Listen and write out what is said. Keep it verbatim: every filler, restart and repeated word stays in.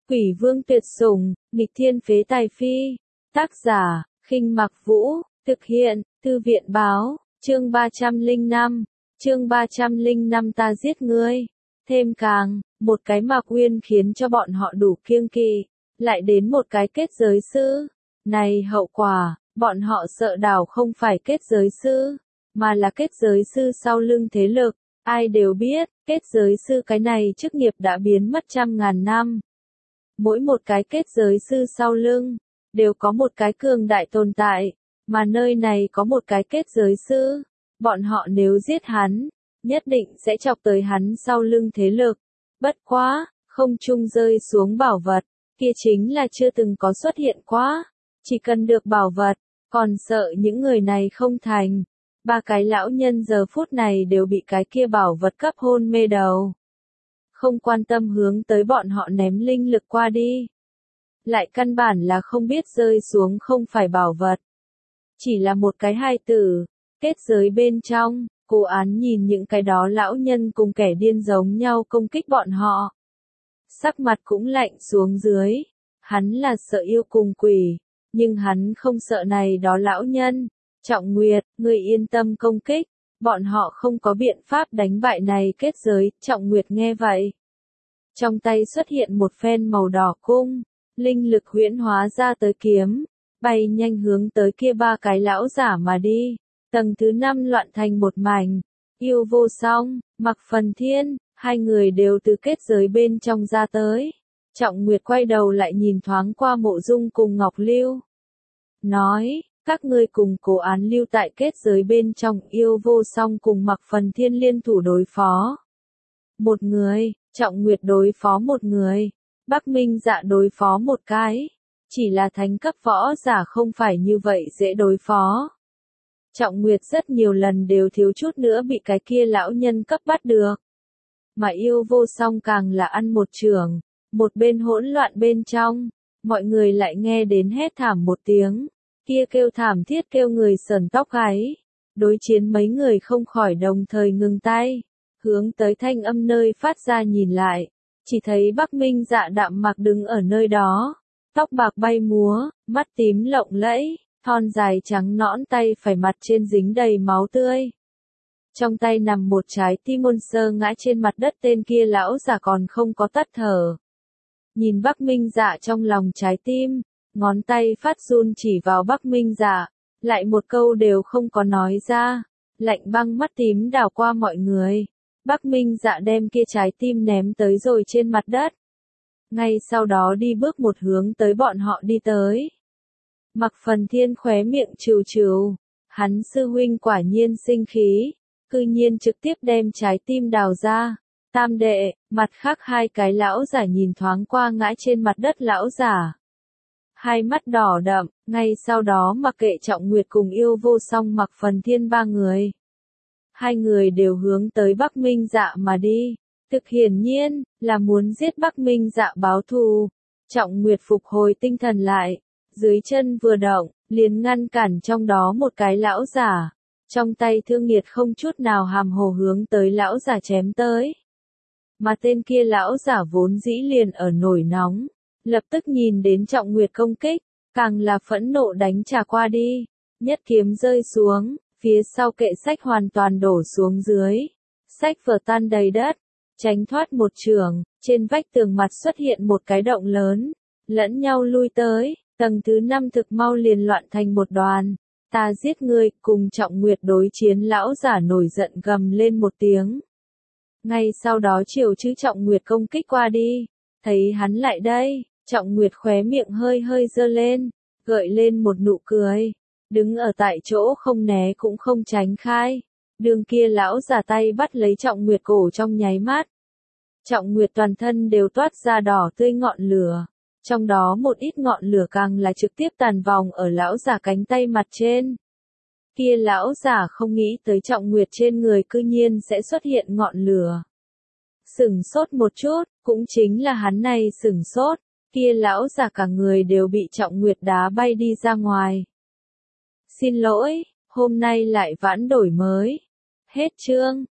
Quỷ vương tuyệt sủng, nghịch thiên phế tài phi. Tác giả, Khinh Mặc Vũ, thực hiện, Thư viện báo, chương ba trăm lẻ năm, chương ba trăm lẻ năm ta giết ngươi. Thêm càng, một cái Mạc Uyên khiến cho bọn họ đủ kiêng kỵ, lại đến một cái kết giới sư. Này hậu quả, bọn họ sợ đảo không phải kết giới sư, mà là kết giới sư sau lưng thế lực. Ai đều biết, kết giới sư cái này chức nghiệp đã biến mất trăm ngàn năm. Mỗi một cái kết giới sư sau lưng, đều có một cái cường đại tồn tại, mà nơi này có một cái kết giới sư. Bọn họ nếu giết hắn, nhất định sẽ chọc tới hắn sau lưng thế lực. Bất quá, không trung rơi xuống bảo vật, kia chính là chưa từng có xuất hiện quá. Chỉ cần được bảo vật, còn sợ những người này không thành. Ba cái lão nhân giờ phút này đều bị cái kia bảo vật cấp hôn mê đầu. Không quan tâm hướng tới bọn họ ném linh lực qua đi. Lại căn bản là không biết rơi xuống không phải bảo vật. Chỉ là một cái hài tử, kết giới bên trong, Cố Án nhìn những cái đó lão nhân cùng kẻ điên giống nhau công kích bọn họ. Sắc mặt cũng lạnh xuống dưới, hắn là sợ yêu cùng quỷ, nhưng hắn không sợ này đó lão nhân. Trọng Nguyệt, người yên tâm công kích, bọn họ không có biện pháp đánh bại này kết giới. Trọng Nguyệt nghe vậy, trong tay xuất hiện một phen màu đỏ cung, linh lực huyễn hóa ra tới kiếm, bay nhanh hướng tới kia ba cái lão giả mà đi. Tầng thứ năm loạn thành một mảnh, Yêu Vô Song, Mạc Phần Thiên, hai người đều từ kết giới bên trong ra tới. Trọng Nguyệt quay đầu lại nhìn thoáng qua Mộ Dung cùng Ngọc Lưu, nói, các ngươi cùng Cố Án lưu tại kết giới bên trong. Yêu Vô Song cùng Mạc Phần Thiên liên thủ đối phó một người, Trọng Nguyệt đối phó một người, Bắc Minh Dạ đối phó một cái. Chỉ là thánh cấp võ giả không phải như vậy dễ đối phó. Trọng Nguyệt rất nhiều lần đều thiếu chút nữa bị cái kia lão nhân cấp bắt được. Mà Yêu Vô Song càng là ăn một trường, một bên hỗn loạn bên trong, mọi người lại nghe đến hét thảm một tiếng. Kia kêu thảm thiết kêu người sờn tóc gáy. Đối chiến mấy người không khỏi đồng thời ngừng tay, hướng tới thanh âm nơi phát ra nhìn lại, chỉ thấy Bắc Minh Dạ đạm mặc đứng ở nơi đó, tóc bạc bay múa, mắt tím lộng lẫy, thon dài trắng nõn tay phải mặt trên dính đầy máu tươi. Trong tay nằm một trái tim ngôn sơ ngã trên mặt đất. Tên kia lão giả còn không có tắt thở. Nhìn Bắc Minh Dạ trong lòng trái tim, ngón tay phát run chỉ vào Bắc Minh Dạ, lại một câu đều không có nói ra. Lạnh băng mắt tím đảo qua mọi người. Bắc Minh Dạ đem kia trái tim ném tới rồi trên mặt đất. Ngay sau đó đi bước một hướng tới bọn họ đi tới. Mạc Phần Thiên khóe miệng trừ trừ, hắn sư huynh quả nhiên sinh khí, cư nhiên trực tiếp đem trái tim đào ra. Tam đệ, mặt khác hai cái lão giả nhìn thoáng qua ngã trên mặt đất lão giả, hai mắt đỏ đậm. Ngay sau đó mặc kệ Trọng Nguyệt cùng Yêu Vô Song Mạc Phần Thiên ba người, hai người đều hướng tới Bắc Minh Dạ mà đi. Thực hiển nhiên, là muốn giết Bắc Minh Dạ báo thù. Trọng Nguyệt phục hồi tinh thần lại, dưới chân vừa động, liền ngăn cản trong đó một cái lão giả. Trong tay thương nghiệt không chút nào hàm hồ hướng tới lão giả chém tới. Mà tên kia lão giả vốn dĩ liền ở nổi nóng, lập tức nhìn đến Trọng Nguyệt công kích, càng là phẫn nộ đánh trả qua đi. Nhất kiếm rơi xuống, phía sau kệ sách hoàn toàn đổ xuống dưới. Sách vở tan đầy đất, tránh thoát một trường, trên vách tường mặt xuất hiện một cái động lớn, lẫn nhau lui tới. Tầng thứ năm thực mau liền loạn thành một đoàn. Ta giết ngươi, cùng Trọng Nguyệt đối chiến lão giả nổi giận gầm lên một tiếng. Ngay sau đó chiều chữ Trọng Nguyệt công kích qua đi. Thấy hắn lại đây, Trọng Nguyệt khóe miệng hơi hơi giơ lên, gợi lên một nụ cười. Đứng ở tại chỗ không né cũng không tránh khai. Đường kia lão giả tay bắt lấy Trọng Nguyệt cổ trong nháy mắt. Trọng Nguyệt toàn thân đều toát ra đỏ tươi ngọn lửa. Trong đó một ít ngọn lửa càng là trực tiếp tàn vòng ở lão giả cánh tay mặt trên. Kia lão giả không nghĩ tới Trọng Nguyệt trên người cư nhiên sẽ xuất hiện ngọn lửa. Sửng sốt một chút, cũng chính là hắn này sửng sốt, kia lão giả cả người đều bị Trọng Nguyệt đá bay đi ra ngoài. Xin lỗi, hôm nay lại vãn đổi mới. Hết chương.